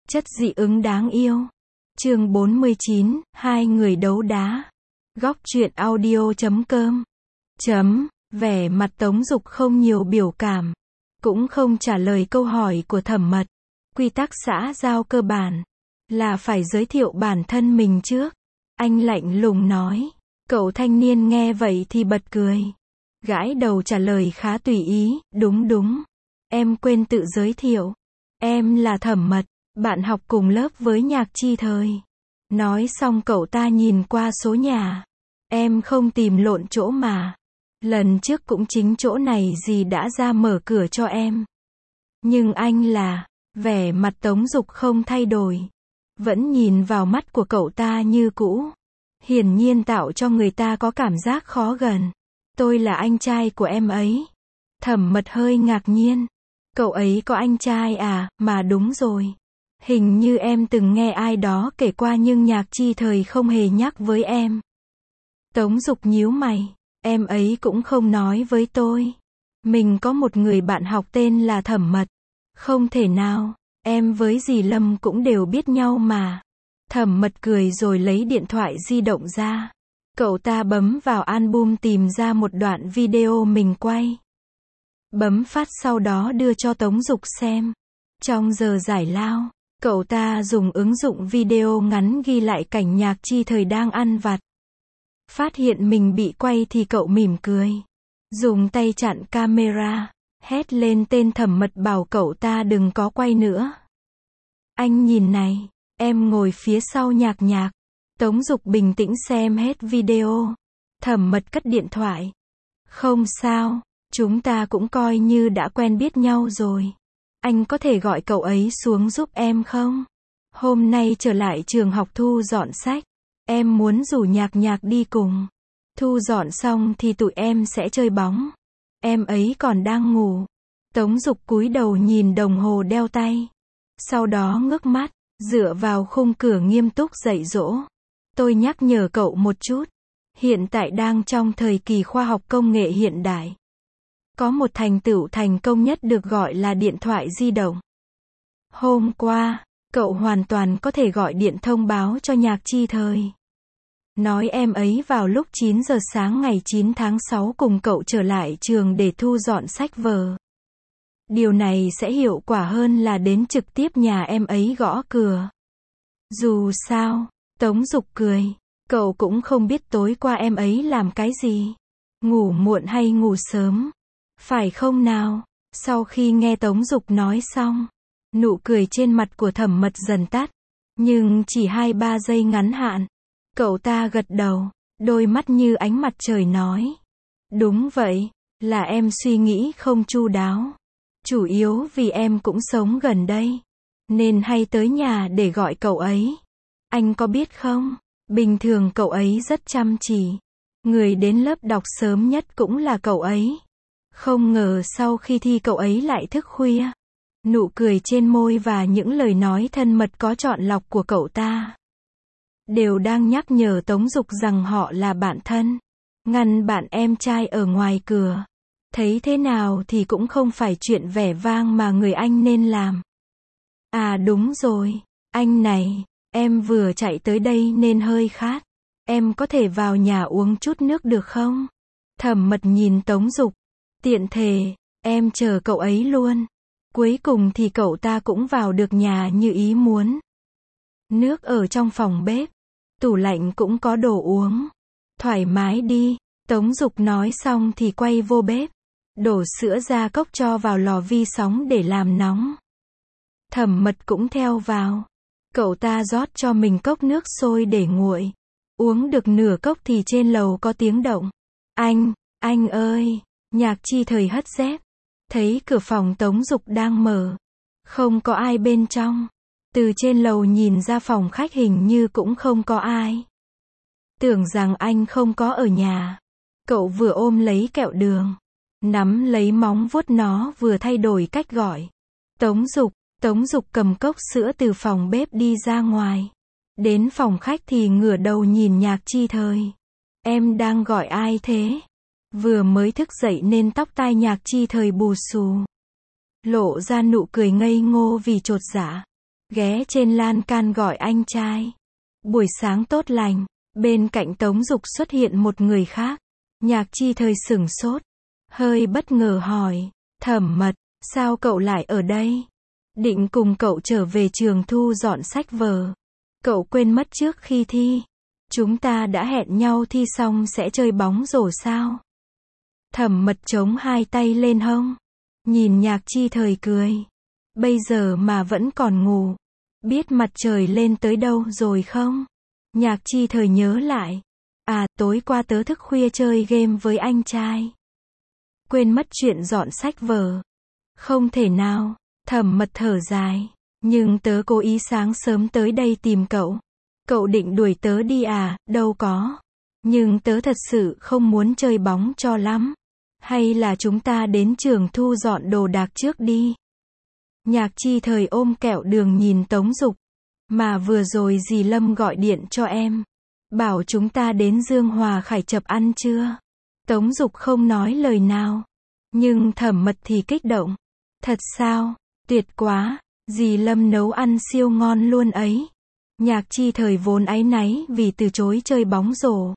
Chất dị ứng đáng yêu. Chương 49, hai người đấu đá. Góc truyện audio.com. Vẻ mặt Tống Dục không nhiều biểu cảm, cũng không trả lời câu hỏi của Thẩm Mật. Quy tắc xã giao cơ bản là phải giới thiệu bản thân mình trước. Anh lạnh lùng nói. Cậu thanh niên nghe vậy thì bật cười, gãi đầu trả lời khá tùy ý, đúng, em quên tự giới thiệu. Em là Thẩm Mật, bạn học cùng lớp với Nhạc Chi Thời. Nói xong cậu ta nhìn qua số nhà. Em không tìm lộn chỗ mà. Lần trước cũng chính chỗ này dì đã ra mở cửa cho em. Nhưng anh là... Vẻ mặt Tống Dục không thay đổi, vẫn nhìn vào mắt của cậu ta như cũ, hiển nhiên tạo cho người ta có cảm giác khó gần. Tôi là anh trai của em ấy. Thẩm Mật hơi ngạc nhiên. Cậu ấy có anh trai à? Mà đúng rồi, hình như em từng nghe ai đó kể qua nhưng Nhạc Chi Thời không hề nhắc với em. Tống Dục nhíu mày. Em ấy cũng không nói với tôi. Mình có một người bạn học tên là Thẩm Mật. Không thể nào, em với dì Lâm cũng đều biết nhau mà. Thẩm Mật cười rồi lấy điện thoại di động ra. Cậu ta bấm vào album tìm ra một đoạn video mình quay. Bấm phát sau đó đưa cho Tống Dục xem. Trong giờ giải lao, cậu ta dùng ứng dụng video ngắn ghi lại cảnh Nhạc Chi Thời đang ăn vặt. Phát hiện mình bị quay thì cậu mỉm cười, dùng tay chặn camera, hét lên tên Thẩm Mật bảo cậu ta đừng có quay nữa. Anh nhìn này, em ngồi phía sau Nhạc. Tống Dục bình tĩnh xem hết video. Thẩm Mật cất điện thoại. Không sao, chúng ta cũng coi như đã quen biết nhau rồi. Anh có thể gọi cậu ấy xuống giúp em không? Hôm nay trở lại trường học thu dọn sách. Em muốn rủ Nhạc đi cùng. Thu dọn xong thì tụi em sẽ chơi bóng. Em ấy còn đang ngủ. Tống Dục cúi đầu nhìn đồng hồ đeo tay. Sau đó ngước mắt, dựa vào khung cửa nghiêm túc dạy dỗ. Tôi nhắc nhở cậu một chút. Hiện tại đang trong thời kỳ khoa học công nghệ hiện đại. Có một thành tựu thành công nhất được gọi là điện thoại di động. Hôm qua, cậu hoàn toàn có thể gọi điện thông báo cho Nhạc Chi Thời. Nói em ấy vào lúc 9 giờ sáng ngày 9 tháng 6 cùng cậu trở lại trường để thu dọn sách vở. Điều này sẽ hiệu quả hơn là đến trực tiếp nhà em ấy gõ cửa. Dù sao, Tống Dục cười, cậu cũng không biết tối qua em ấy làm cái gì. Ngủ muộn hay ngủ sớm? Phải không nào? Sau khi nghe Tống Dục nói xong, nụ cười trên mặt của Thẩm Mật dần tắt. Nhưng chỉ 2-3 giây ngắn hạn. Cậu ta gật đầu, đôi mắt như ánh mặt trời nói. Đúng vậy, là em suy nghĩ không chu đáo. Chủ yếu vì em cũng sống gần đây, nên hay tới nhà để gọi cậu ấy. Anh có biết không, bình thường cậu ấy rất chăm chỉ. Người đến lớp đọc sớm nhất cũng là cậu ấy. Không ngờ sau khi thi cậu ấy lại thức khuya. Nụ cười trên môi và những lời nói thân mật có chọn lọc của cậu ta đều đang nhắc nhở Tống Dục rằng họ là bạn thân. Ngăn bạn em trai ở ngoài cửa, thấy thế nào thì cũng không phải chuyện vẻ vang mà người anh nên làm. À đúng rồi, anh này, em vừa chạy tới đây nên hơi khát. Em có thể vào nhà uống chút nước được không? Thẩm Mật nhìn Tống Dục. Tiện thể, em chờ cậu ấy luôn. Cuối cùng thì cậu ta cũng vào được nhà như ý muốn. Nước ở trong phòng bếp, tủ lạnh cũng có đồ uống. Thoải mái đi. Tống Dục nói xong thì quay vô bếp, đổ sữa ra cốc cho vào lò vi sóng để làm nóng. Thẩm Mật cũng theo vào. Cậu ta rót cho mình cốc nước sôi để nguội. Uống được nửa cốc thì trên lầu có tiếng động. Anh ơi! Nhạc Chi Thời hất dép, thấy cửa phòng Tống Dục đang mở, không có ai bên trong. Từ trên lầu nhìn ra phòng khách hình như cũng không có ai. Tưởng rằng anh không có ở nhà. Cậu vừa ôm lấy kẹo đường, nắm lấy móng vuốt nó vừa thay đổi cách gọi. Tống Dục cầm cốc sữa từ phòng bếp đi ra ngoài. Đến phòng khách thì ngửa đầu nhìn Nhạc Chi Thời. Em đang gọi ai thế? Vừa mới thức dậy nên tóc tai Nhạc Chi Thời bù xù, lộ ra nụ cười ngây ngô vì chột dạ. ghé trên lan can gọi anh trai. Buổi sáng tốt lành, bên cạnh Tống Dục xuất hiện một người khác. Nhạc Chi Thời sửng sốt, hơi bất ngờ hỏi, Thẩm Mật, sao cậu lại ở đây? Định cùng cậu trở về trường thu dọn sách vở. Cậu quên mất trước khi thi, chúng ta đã hẹn nhau thi xong sẽ chơi bóng rổ sao? Thẩm Mật chống hai tay lên hông, nhìn Nhạc Chi Thời cười. Bây giờ mà vẫn còn ngủ, biết mặt trời lên tới đâu rồi không? Nhạc Chi Thời nhớ lại. À, tối qua tớ thức khuya chơi game với anh trai. Quên mất chuyện dọn sách vở. Không thể nào, Thẩm Mật thở dài. Nhưng tớ cố ý sáng sớm tới đây tìm cậu. Cậu định đuổi tớ đi à? Đâu có. Nhưng tớ thật sự không muốn chơi bóng cho lắm. Hay là chúng ta đến trường thu dọn đồ đạc trước đi. Nhạc Chi Thời ôm kẹo đường nhìn Tống Dục. Mà vừa rồi dì Lâm gọi điện cho em. Bảo chúng ta đến Dương Hòa Khải Chập ăn trưa. Tống Dục không nói lời nào. Nhưng Thẩm Mật thì kích động. Thật sao? Tuyệt quá. Dì Lâm nấu ăn siêu ngon luôn ấy. Nhạc Chi Thời vốn áy náy vì từ chối chơi bóng rổ.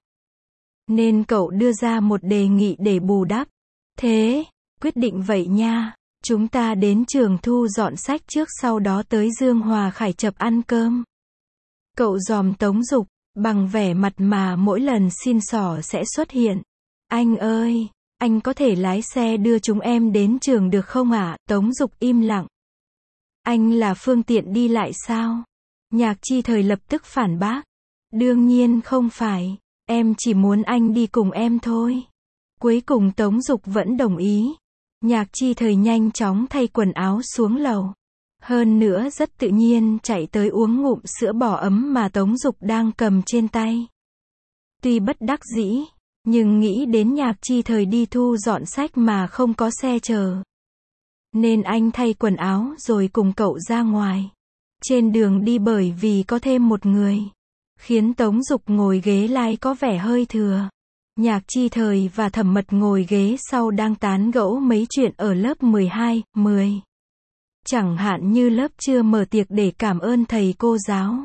Nên cậu đưa ra một đề nghị để bù đắp. Thế, quyết định vậy nha. Chúng ta đến trường thu dọn sách trước sau đó tới Dương Hòa Khải Chập ăn cơm. Cậu dòm Tống Dục, bằng vẻ mặt mà mỗi lần xin xỏ sẽ xuất hiện. Anh ơi, anh có thể lái xe đưa chúng em đến trường được không ạ? Tống Dục im lặng. Anh là phương tiện đi lại sao? Nhạc Chi Thời lập tức phản bác. Đương nhiên không phải, em chỉ muốn anh đi cùng em thôi. Cuối cùng Tống Dục vẫn đồng ý. Nhạc Chi Thời nhanh chóng thay quần áo xuống lầu. Hơn nữa rất tự nhiên chạy tới uống ngụm sữa bò ấm mà Tống Dục đang cầm trên tay. Tuy bất đắc dĩ, nhưng nghĩ đến Nhạc Chi Thời đi thu dọn sách mà không có xe chờ. Nên anh thay quần áo rồi cùng cậu ra ngoài. Trên đường đi bởi vì có thêm một người, khiến Tống Dục ngồi ghế lái có vẻ hơi thừa. Nhạc Chi Thời và Thẩm Mật ngồi ghế sau đang tán gẫu mấy chuyện ở lớp 12, 10. Chẳng hạn như lớp chưa mở tiệc để cảm ơn thầy cô giáo.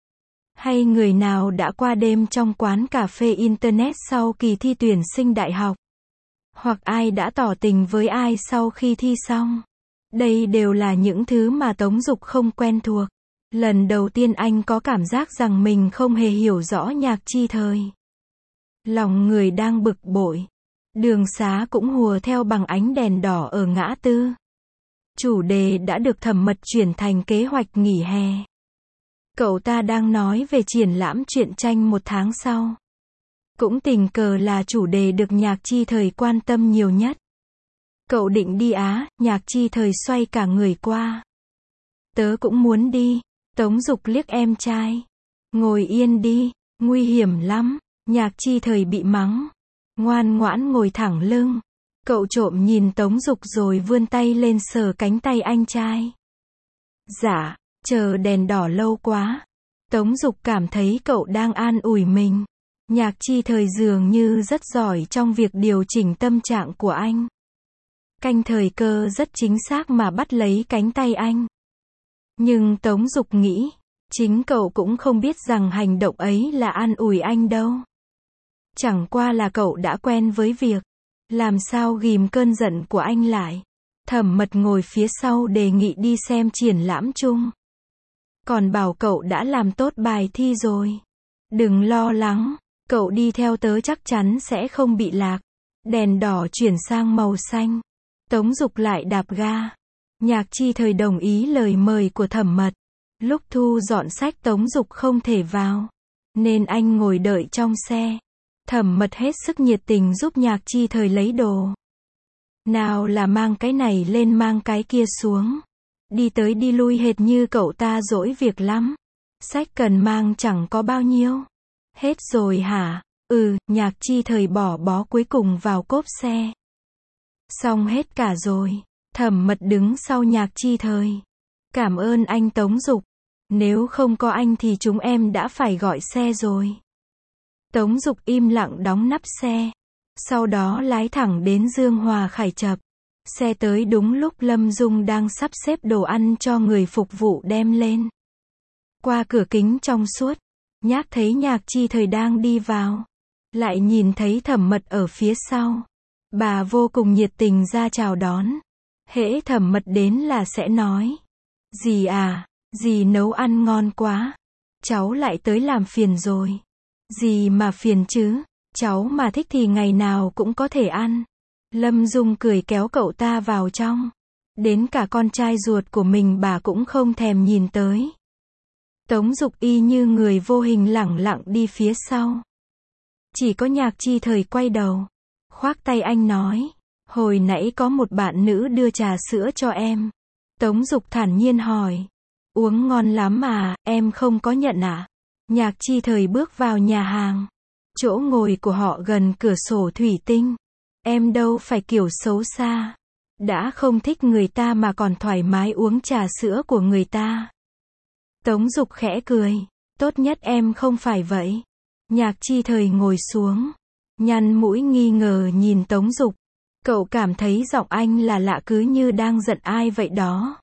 Hay người nào đã qua đêm trong quán cà phê Internet sau kỳ thi tuyển sinh đại học. Hoặc ai đã tỏ tình với ai sau khi thi xong. Đây đều là những thứ mà Tống Dục không quen thuộc. Lần đầu tiên anh có cảm giác rằng mình không hề hiểu rõ Nhạc Chi Thời. Lòng người đang bực bội. Đường xá cũng hùa theo bằng ánh đèn đỏ ở ngã tư. Chủ đề đã được Thẩm Mật chuyển thành kế hoạch nghỉ hè. Cậu ta đang nói về triển lãm truyện tranh một tháng sau. Cũng tình cờ là chủ đề được Nhạc Chi Thời quan tâm nhiều nhất. Cậu định đi á? Nhạc Chi Thời xoay cả người qua. Tớ cũng muốn đi. Tống Dục liếc em trai. Ngồi yên đi, nguy hiểm lắm. Nhạc Chi Thời bị mắng. Ngoan ngoãn ngồi thẳng lưng. Cậu trộm nhìn Tống Dục rồi vươn tay lên sờ cánh tay anh trai. Dạ, chờ đèn đỏ lâu quá. Tống Dục cảm thấy cậu đang an ủi mình. Nhạc Chi Thời dường như rất giỏi trong việc điều chỉnh tâm trạng của anh. Canh thời cơ rất chính xác mà bắt lấy cánh tay anh. Nhưng Tống Dục nghĩ, chính cậu cũng không biết rằng hành động ấy là an ủi anh đâu. Chẳng qua là cậu đã quen với việc làm sao ghìm cơn giận của anh lại. Thẩm Mật ngồi phía sau đề nghị đi xem triển lãm chung. Còn bảo cậu đã làm tốt bài thi rồi. Đừng lo lắng, cậu đi theo tớ chắc chắn sẽ không bị lạc. Đèn đỏ chuyển sang màu xanh. Tống Dục lại đạp ga. Nhạc Chi Thời đồng ý lời mời của Thẩm Mật. Lúc thu dọn sách Tống Dục không thể vào, nên anh ngồi đợi trong xe. Thẩm Mật hết sức nhiệt tình giúp Nhạc Chi Thời lấy đồ. Nào là mang cái này lên mang cái kia xuống. Đi tới đi lui hệt như cậu ta dỗi việc lắm. Sách cần mang chẳng có bao nhiêu. Hết rồi hả? Nhạc Chi Thời bỏ bó cuối cùng vào cốp xe. Xong hết cả rồi. Thẩm Mật đứng sau Nhạc Chi Thời. Cảm ơn anh Tống Dục. Nếu không có anh thì chúng em đã phải gọi xe rồi. Tống Dục im lặng đóng nắp xe. Sau đó lái thẳng đến Dương Hòa Khải Chập. Xe tới đúng lúc Lâm Dung đang sắp xếp đồ ăn cho người phục vụ đem lên. qua cửa kính trong suốt, Nhác thấy Nhạc Chi Thời đang đi vào. Lại nhìn thấy Thẩm Mật ở phía sau. Bà vô cùng nhiệt tình ra chào đón. Hễ Thẩm Mật đến là sẽ nói. Dì à, dì nấu ăn ngon quá. Cháu lại tới làm phiền rồi. Dì mà phiền chứ, cháu mà thích thì ngày nào cũng có thể ăn. Lâm Dung cười kéo cậu ta vào trong. Đến cả con trai ruột của mình bà cũng không thèm nhìn tới. Tống Dục y như người vô hình lẳng lặng đi phía sau. Chỉ có Nhạc Chi Thời quay đầu, khoác tay anh nói, hồi nãy có một bạn nữ đưa trà sữa cho em. Tống Dục thản nhiên hỏi, uống ngon lắm à, em không có nhận à? Nhạc Chi Thời bước vào nhà hàng. Chỗ ngồi của họ gần cửa sổ thủy tinh. Em đâu phải kiểu xấu xa. Đã không thích người ta mà còn thoải mái uống trà sữa của người ta. Tống Dục khẽ cười, tốt nhất em không phải vậy. Nhạc Chi Thời ngồi xuống, nhăn mũi nghi ngờ nhìn Tống Dục. Cậu cảm thấy giọng anh là lạ cứ như đang giận ai vậy đó.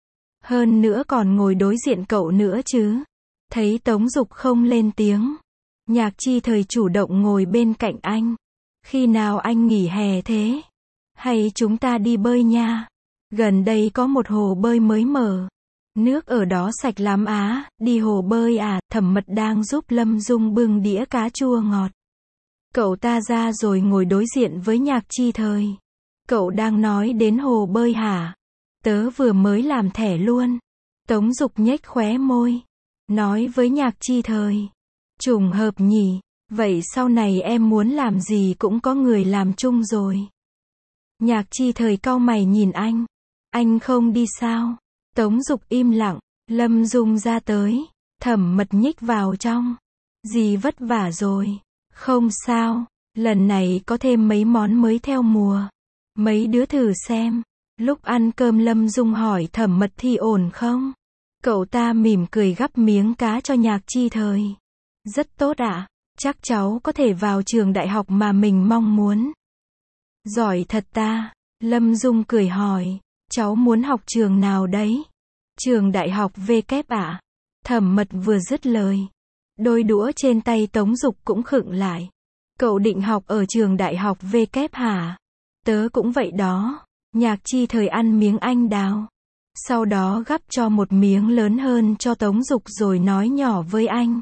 Hơn nữa còn ngồi đối diện cậu nữa chứ. Thấy Tống Dục không lên tiếng, Nhạc Chi Thời chủ động ngồi bên cạnh anh. Khi nào anh nghỉ hè thế? Hay chúng ta đi bơi nha? Gần đây có một hồ bơi mới mở. Nước ở đó sạch lắm á, đi hồ bơi à? Thẩm Mật đang giúp Lâm Dung bưng đĩa cá chua ngọt. Cậu ta ra rồi ngồi đối diện với Nhạc Chi Thời. Cậu đang nói đến hồ bơi hả? Tớ vừa mới làm thẻ luôn. Tống Dục nhếch khóe môi, nói với Nhạc Chi Thời. Trùng hợp nhỉ, vậy sau này em muốn làm gì cũng có người làm chung rồi. Nhạc Chi Thời cau mày nhìn anh không đi sao? Tống Dục im lặng, Lâm Dung ra tới, Thẩm Mật nhích vào trong. Dì vất vả rồi. Không sao, lần này có thêm mấy món mới theo mùa. Mấy đứa thử xem. Lúc ăn cơm Lâm Dung hỏi Thẩm Mật thì ổn không? Cậu ta mỉm cười gắp miếng cá cho Nhạc Chi Thời. Rất tốt ạ, chắc cháu có thể vào trường đại học mà mình mong muốn. Giỏi thật ta. Lâm Dung cười hỏi, cháu muốn học trường nào đấy? Trường đại học VK ạ. Thẩm Mật vừa dứt lời, đôi đũa trên tay Tống Dục cũng khựng lại. Cậu định học ở trường đại học VK hả? Tớ cũng vậy đó. Nhạc Chi Thời ăn miếng anh đào. Sau đó gắp cho một miếng lớn hơn cho Tống Dục rồi nói nhỏ với anh.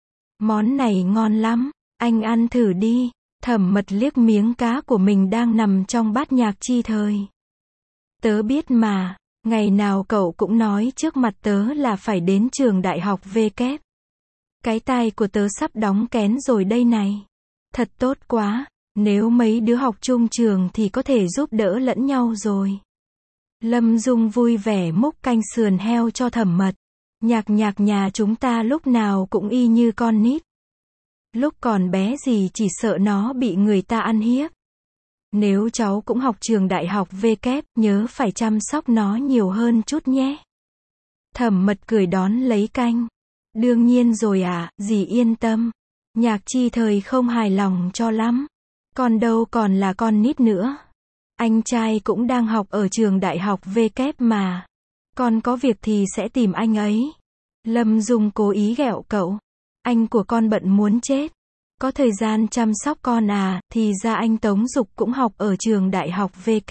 Món này ngon lắm, anh ăn thử đi. Thẩm Mật liếc miếng cá của mình đang nằm trong bát Nhạc Chi Thời. Tớ biết mà, ngày nào cậu cũng nói trước mặt tớ là phải đến trường đại học VK. Cái tai của tớ sắp đóng kén rồi đây này. Thật tốt quá, nếu mấy đứa học chung trường thì có thể giúp đỡ lẫn nhau rồi. Lâm Dung vui vẻ múc canh sườn heo cho Thẩm Mật. Nhạc nhà chúng ta lúc nào cũng y như con nít. Lúc còn bé gì chỉ sợ nó bị người ta ăn hiếp. Nếu cháu cũng học trường đại học VK, nhớ phải chăm sóc nó nhiều hơn chút nhé. Thẩm Mật cười đón lấy canh. Đương nhiên rồi ạ, dì yên tâm. Nhạc Chi Thời không hài lòng cho lắm. Con đâu còn là con nít nữa. Anh trai cũng đang học ở trường đại học VK mà. Con có việc thì sẽ tìm anh ấy. Lâm Dung cố ý ghẹo cậu. Anh của con bận muốn chết. Có thời gian chăm sóc con à? Thì ra anh Tống Dục cũng học ở trường đại học VK.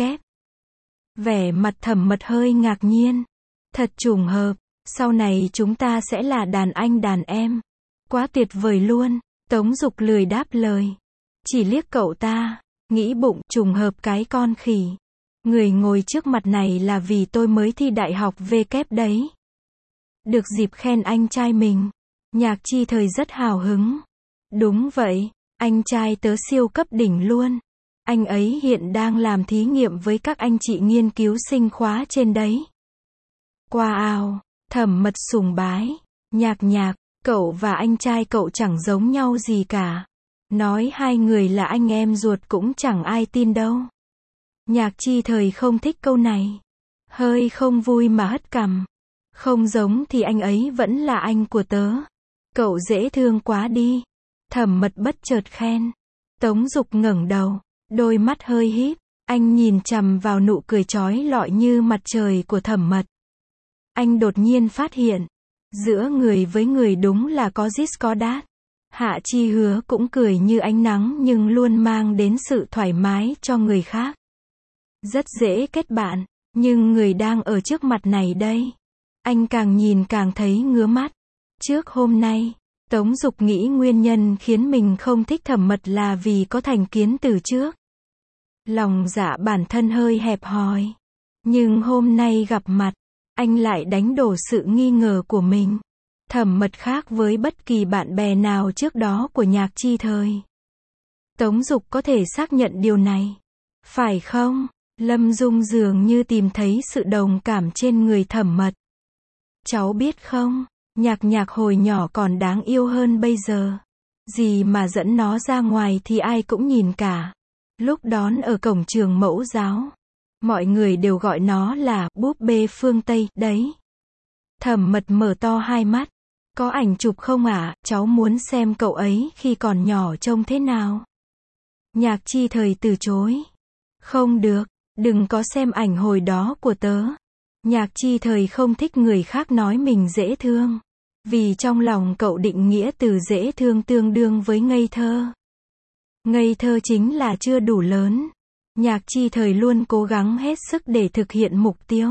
Vẻ mặt Thẩm Mật hơi ngạc nhiên. Thật trùng hợp. Sau này chúng ta sẽ là đàn anh đàn em. Quá tuyệt vời luôn. Tống Dục lười đáp lời. Chỉ liếc cậu ta. Nghĩ bụng, trùng hợp cái con khỉ. Người ngồi trước mặt này là vì tôi mới thi đại học VK đấy. Được dịp khen anh trai mình. Nhạc Chi Thời rất hào hứng. Đúng vậy, anh trai tớ siêu cấp đỉnh luôn. Anh ấy hiện đang làm thí nghiệm với các anh chị nghiên cứu sinh khóa trên đấy. Wow, Thẩm Mật sùng bái. Nhạc, cậu và anh trai cậu chẳng giống nhau gì cả. Nói hai người là anh em ruột cũng chẳng ai tin đâu. Nhạc Chi Thời không thích câu này. Hơi không vui mà hất cằm. Không giống thì anh ấy vẫn là anh của tớ. Cậu dễ thương quá đi. Thẩm Mật bất chợt khen. Tống Dục ngẩng đầu, đôi mắt hơi híp. Anh nhìn chằm vào nụ cười chói lọi như mặt trời của Thẩm Mật. Anh đột nhiên phát hiện Giữa người với người đúng là có dít có đát. Hạ Chi Hứa cũng cười như ánh nắng nhưng luôn mang đến sự thoải mái cho người khác. Rất dễ kết bạn, nhưng người đang ở trước mặt này đây. Anh càng nhìn càng thấy ngứa mắt. Trước hôm nay, Tống Dục nghĩ nguyên nhân khiến mình không thích Thẩm Mật là vì có thành kiến từ trước. Lòng dạ bản thân hơi hẹp hòi. Nhưng hôm nay gặp mặt, anh lại đánh đổ sự nghi ngờ của mình. Thẩm Mật khác với bất kỳ bạn bè nào trước đó của Nhạc Chi Thời. Tống Dục có thể xác nhận điều này. Phải không? Lâm Dung dường như tìm thấy sự đồng cảm trên người Thẩm Mật. Cháu biết không, Nhạc Nhạc hồi nhỏ còn đáng yêu hơn bây giờ. Gì mà dẫn nó ra ngoài thì ai cũng nhìn cả. Lúc đón ở cổng trường mẫu giáo, mọi người đều gọi nó là búp bê phương Tây, đấy. Thẩm Mật mở to hai mắt. Có ảnh chụp không ạ? Cháu muốn xem cậu ấy khi còn nhỏ trông thế nào. Nhạc Chi Thời từ chối. Không được, đừng có xem ảnh hồi đó của tớ. Nhạc Chi Thời không thích người khác nói mình dễ thương. Vì trong lòng cậu định nghĩa từ dễ thương tương đương với ngây thơ. Ngây thơ chính là chưa đủ lớn. Nhạc Chi Thời luôn cố gắng hết sức để thực hiện mục tiêu.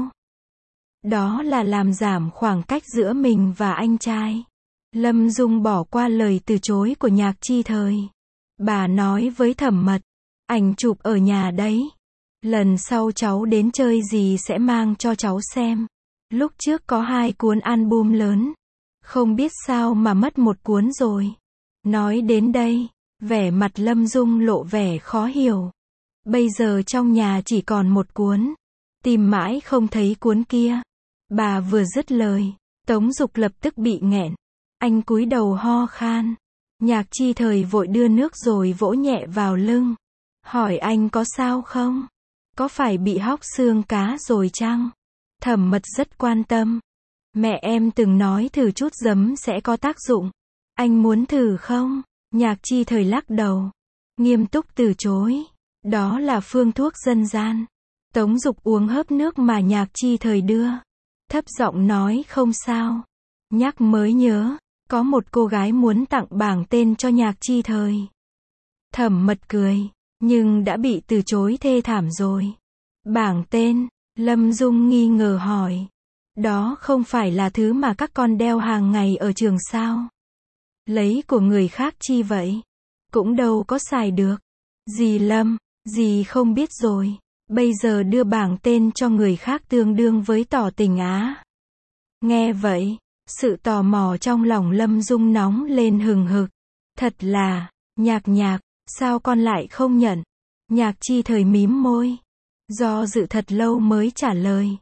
Đó là làm giảm khoảng cách giữa mình và anh trai. Lâm Dung bỏ qua lời từ chối của Nhạc Chi Thời. Bà nói với Thẩm Mật, ảnh chụp ở nhà đấy. Lần sau cháu đến chơi gì sẽ mang cho cháu xem. Lúc trước có 2 cuốn album lớn. Không biết sao mà mất 1 cuốn rồi. Nói đến đây, vẻ mặt Lâm Dung lộ vẻ khó hiểu. Bây giờ trong nhà chỉ còn 1 cuốn. Tìm mãi không thấy cuốn kia. Bà vừa dứt lời, Tống Dục lập tức bị nghẹn. Anh cúi đầu ho khan. Nhạc Chi Thời vội đưa nước rồi vỗ nhẹ vào lưng. Hỏi anh có sao không? Có phải bị hóc xương cá rồi chăng? Thẩm Mật rất quan tâm. Mẹ em từng nói thử chút giấm sẽ có tác dụng. Anh muốn thử không? Nhạc Chi Thời lắc đầu. Nghiêm túc từ chối. Đó là phương thuốc dân gian. Tống Dục uống hớp nước mà Nhạc Chi Thời đưa. Thấp giọng nói không sao. Nhắc mới nhớ, có một cô gái muốn tặng bảng tên cho Nhạc Chi Thời. Thẩm Mật cười, nhưng đã bị từ chối thê thảm rồi. Bảng tên, Lâm Dung nghi ngờ hỏi. Đó không phải là thứ mà các con đeo hàng ngày ở trường sao? Lấy của người khác chi vậy? Cũng đâu có xài được. Dì Lâm, dì không biết rồi. Bây giờ đưa bảng tên cho người khác tương đương với tỏ tình á. Nghe vậy, sự tò mò trong lòng Lâm Dung nóng lên hừng hực. Thật là, Nhạc Nhạc, sao con lại không nhận? Nhạc Chi Thời mím môi. Do dự thật lâu mới trả lời.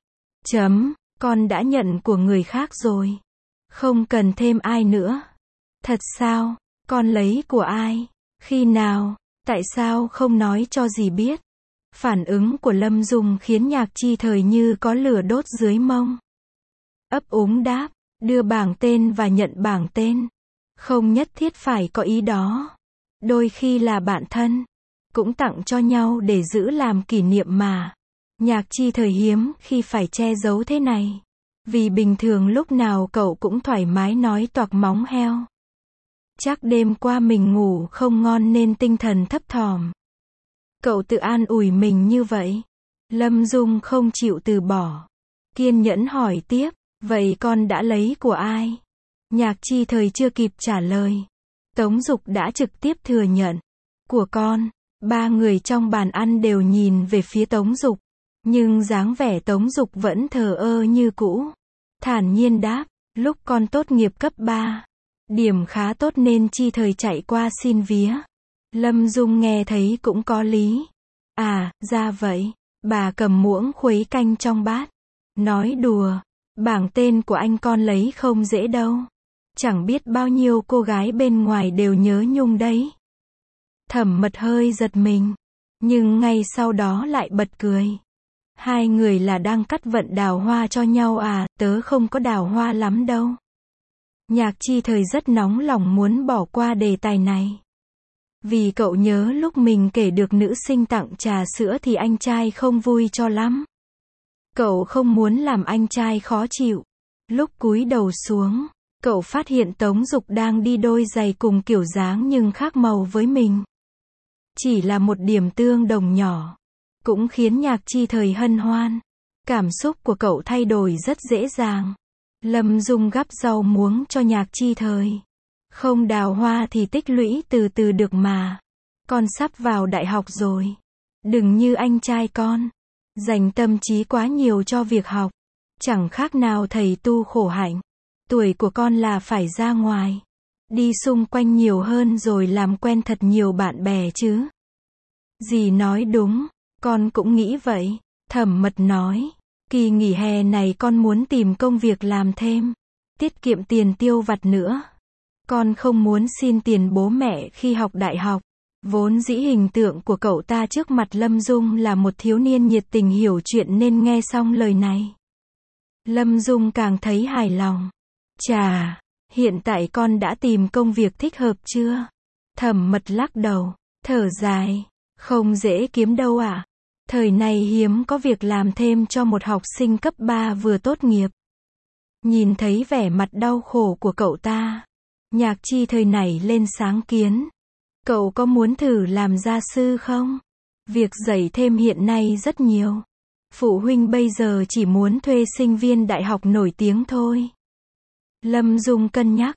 Con đã nhận của người khác rồi. Không cần thêm ai nữa. Thật sao? Con lấy của ai? Khi nào? Tại sao không nói cho dì biết? Phản ứng của Lâm Dung khiến Nhạc Chi Thời như có lửa đốt dưới mông. Ấp úng đáp, đưa bảng tên và nhận bảng tên. Không nhất thiết phải có ý đó. Đôi khi là bạn thân. Cũng tặng cho nhau để giữ làm kỷ niệm mà. Nhạc Chi Thời hiếm khi phải che giấu thế này. Vì bình thường lúc nào cậu cũng thoải mái nói toạc móng heo. Chắc đêm qua mình ngủ không ngon nên tinh thần thấp thỏm. Cậu tự an ủi mình như vậy. Lâm Dung không chịu từ bỏ. Kiên nhẫn hỏi tiếp, vậy con đã lấy của ai? Nhạc Chi Thời chưa kịp trả lời. Tống Dục đã trực tiếp thừa nhận. Của con. 3 người trong bàn ăn đều nhìn về phía Tống Dục. Nhưng dáng vẻ Tống Dục vẫn thờ ơ như cũ. Thản nhiên đáp, lúc con tốt nghiệp cấp 3. Điểm khá tốt nên Chi Thời chạy qua xin vía. Lâm Dung nghe thấy cũng có lý. À, ra vậy. Bà cầm muỗng khuấy canh trong bát. Nói đùa. Bảng tên của anh con lấy không dễ đâu. Chẳng biết bao nhiêu cô gái bên ngoài đều nhớ nhung đấy. Thẩm Mật hơi giật mình. Nhưng ngay sau đó lại bật cười. 2 người là đang cắt vận đào hoa cho nhau à? Tớ không có đào hoa lắm đâu. Nhạc Chi Thời rất nóng lòng muốn bỏ qua đề tài này. Vì cậu nhớ lúc mình kể được nữ sinh tặng trà sữa thì anh trai không vui cho lắm. Cậu không muốn làm anh trai khó chịu. Lúc cúi đầu xuống, cậu phát hiện Tống Dục đang đi đôi giày cùng kiểu dáng nhưng khác màu với mình. Chỉ là một điểm tương đồng nhỏ, cũng khiến Nhạc Chi Thời hân hoan. Cảm xúc của cậu thay đổi rất dễ dàng. Lâm Dung gắp rau muống cho Nhạc Chi Thời. Không đào hoa thì tích lũy từ từ được mà. Con sắp vào đại học rồi. Đừng như anh trai con. Dành tâm trí quá nhiều cho việc học. Chẳng khác nào thầy tu khổ hạnh. Tuổi của con là phải ra ngoài. Đi xung quanh nhiều hơn rồi làm quen thật nhiều bạn bè chứ. Dì nói đúng, con cũng nghĩ vậy. Thẩm Mật nói, kỳ nghỉ hè này con muốn tìm công việc làm thêm. Tiết kiệm tiền tiêu vặt nữa. Con không muốn xin tiền bố mẹ khi học đại học. Vốn dĩ hình tượng của cậu ta trước mặt Lâm Dung là một thiếu niên nhiệt tình hiểu chuyện nên nghe xong lời này. Lâm Dung càng thấy hài lòng. Chà, hiện tại con đã tìm công việc thích hợp chưa? Thẩm Mật lắc đầu, thở dài, không dễ kiếm đâu ạ. Thời này hiếm có việc làm thêm cho một học sinh cấp 3 vừa tốt nghiệp. Nhìn thấy vẻ mặt đau khổ của cậu ta, Nhạc Chi Thời nảy lên sáng kiến. Cậu có muốn thử làm gia sư không? Việc dạy thêm hiện nay rất nhiều. Phụ huynh bây giờ chỉ muốn thuê sinh viên đại học nổi tiếng thôi. Lâm Dung cân nhắc,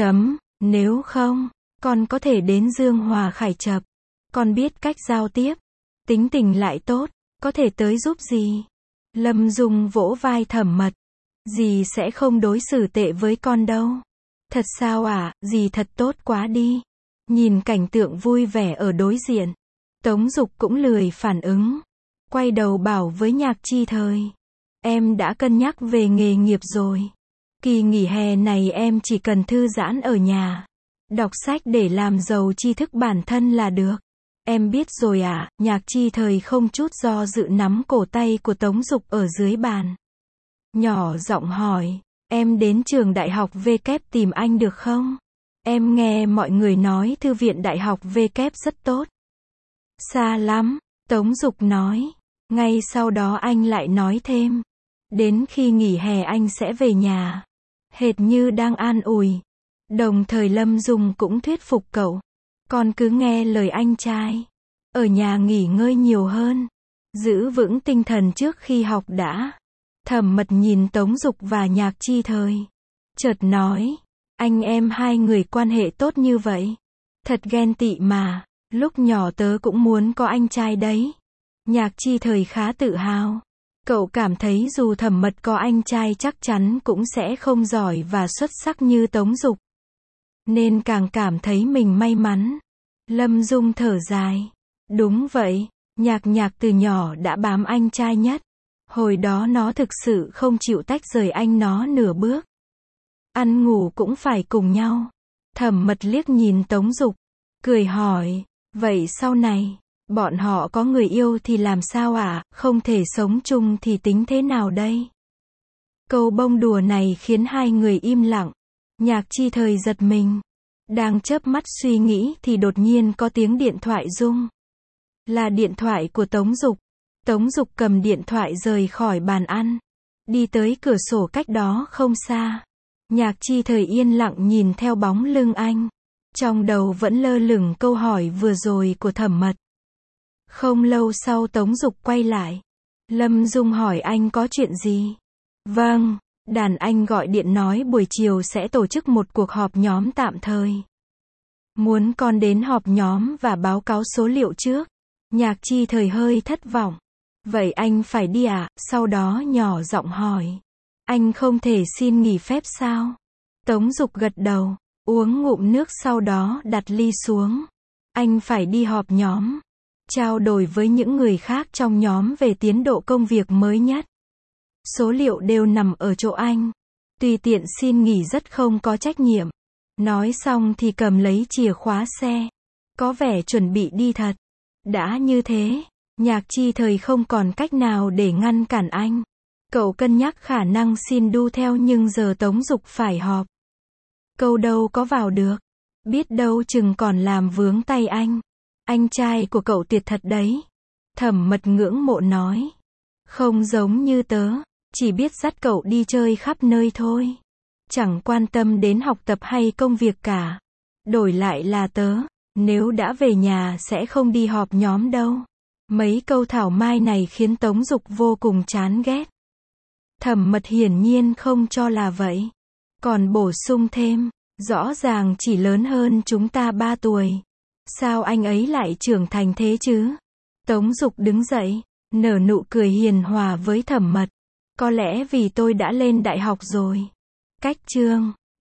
nếu không, con có thể đến Dương Hòa Khải Chập. Con biết cách giao tiếp, tính tình lại tốt, có thể tới giúp dì. Lâm Dung vỗ vai Thẩm Mật. Dì sẽ không đối xử tệ với con đâu. Thật sao ạ, dì thật tốt quá đi. Nhìn cảnh tượng vui vẻ ở đối diện, Tống Dục cũng lười phản ứng. Quay đầu bảo với Nhạc Chi Thời. Em đã cân nhắc về nghề nghiệp rồi. Kỳ nghỉ hè này em chỉ cần thư giãn ở nhà. Đọc sách để làm giàu tri thức bản thân là được. Em biết rồi ạ. Nhạc Chi Thời không chút do dự nắm cổ tay của Tống Dục ở dưới bàn. Nhỏ giọng hỏi, em đến trường đại học VK tìm anh được không? Em nghe mọi người nói thư viện đại học VK rất tốt. Xa lắm, Tống Dục nói. Ngay sau đó anh lại nói thêm. Đến khi nghỉ hè anh sẽ về nhà. Hệt như đang an ủi. Đồng thời Lâm Dung cũng thuyết phục cậu. Con cứ nghe lời anh trai. Ở nhà nghỉ ngơi nhiều hơn. Giữ vững tinh thần trước khi học đã. Thẩm Mật nhìn Tống Dục và Nhạc Chi Thời. Chợt nói. Anh em hai người quan hệ tốt như vậy. Thật ghen tị mà. Lúc nhỏ tớ cũng muốn có anh trai đấy. Nhạc Chi Thời khá tự hào. Cậu cảm thấy dù Thẩm Mật có anh trai chắc chắn cũng sẽ không giỏi và xuất sắc như Tống Dục. Nên càng cảm thấy mình may mắn. Lâm Dung thở dài. Đúng vậy, Nhạc từ nhỏ đã bám anh trai nhất. Hồi đó nó thực sự không chịu tách rời anh nó nửa bước. Ăn ngủ cũng phải cùng nhau. Thẩm Mật liếc nhìn Tống Dục, cười hỏi, vậy sau này, bọn họ có người yêu thì làm sao ạ? Không thể sống chung thì tính thế nào đây? Câu bông đùa này khiến hai người im lặng. Nhạc Chi Thời giật mình. Đang chớp mắt suy nghĩ thì đột nhiên có tiếng điện thoại rung. Là điện thoại của Tống Dục. Tống Dục cầm điện thoại rời khỏi bàn ăn. Đi tới cửa sổ cách đó không xa. Nhạc Chi Thời yên lặng nhìn theo bóng lưng anh. Trong đầu vẫn lơ lửng câu hỏi vừa rồi của Thẩm Mật. Không lâu sau Tống Dục quay lại. Lâm Dung hỏi anh có chuyện gì? Vâng, đàn anh gọi điện nói buổi chiều sẽ tổ chức một cuộc họp nhóm tạm thời. Muốn con đến họp nhóm và báo cáo số liệu trước. Nhạc Chi Thời hơi thất vọng. Vậy anh phải đi à? Sau đó nhỏ giọng hỏi. Anh không thể xin nghỉ phép sao? Tống Dục gật đầu, uống ngụm nước sau đó đặt ly xuống. Anh phải đi họp nhóm. Trao đổi với những người khác trong nhóm về tiến độ công việc mới nhất. Số liệu đều nằm ở chỗ anh. Tùy tiện xin nghỉ rất không có trách nhiệm. Nói xong thì cầm lấy chìa khóa xe. Có vẻ chuẩn bị đi thật. Đã như thế, Nhạc Chi Thời không còn cách nào để ngăn cản anh. Cậu cân nhắc khả năng xin đu theo nhưng giờ Tống Dục phải họp. Câu đâu có vào được. Biết đâu chừng còn làm vướng tay anh. Anh trai của cậu tuyệt thật đấy. Thẩm Mật ngưỡng mộ nói. Không giống như tớ. Chỉ biết dắt cậu đi chơi khắp nơi thôi. Chẳng quan tâm đến học tập hay công việc cả. Đổi lại là tớ, nếu đã về nhà sẽ không đi họp nhóm đâu. Mấy câu thảo mai này khiến Tống Dục vô cùng chán ghét. Thẩm Mật hiển nhiên không cho là vậy. Còn bổ sung thêm, rõ ràng chỉ lớn hơn chúng ta 3 tuổi. Sao anh ấy lại trưởng thành thế chứ? Tống Dục đứng dậy, nở nụ cười hiền hòa với Thẩm Mật. Có lẽ vì tôi đã lên đại học rồi. Cách chương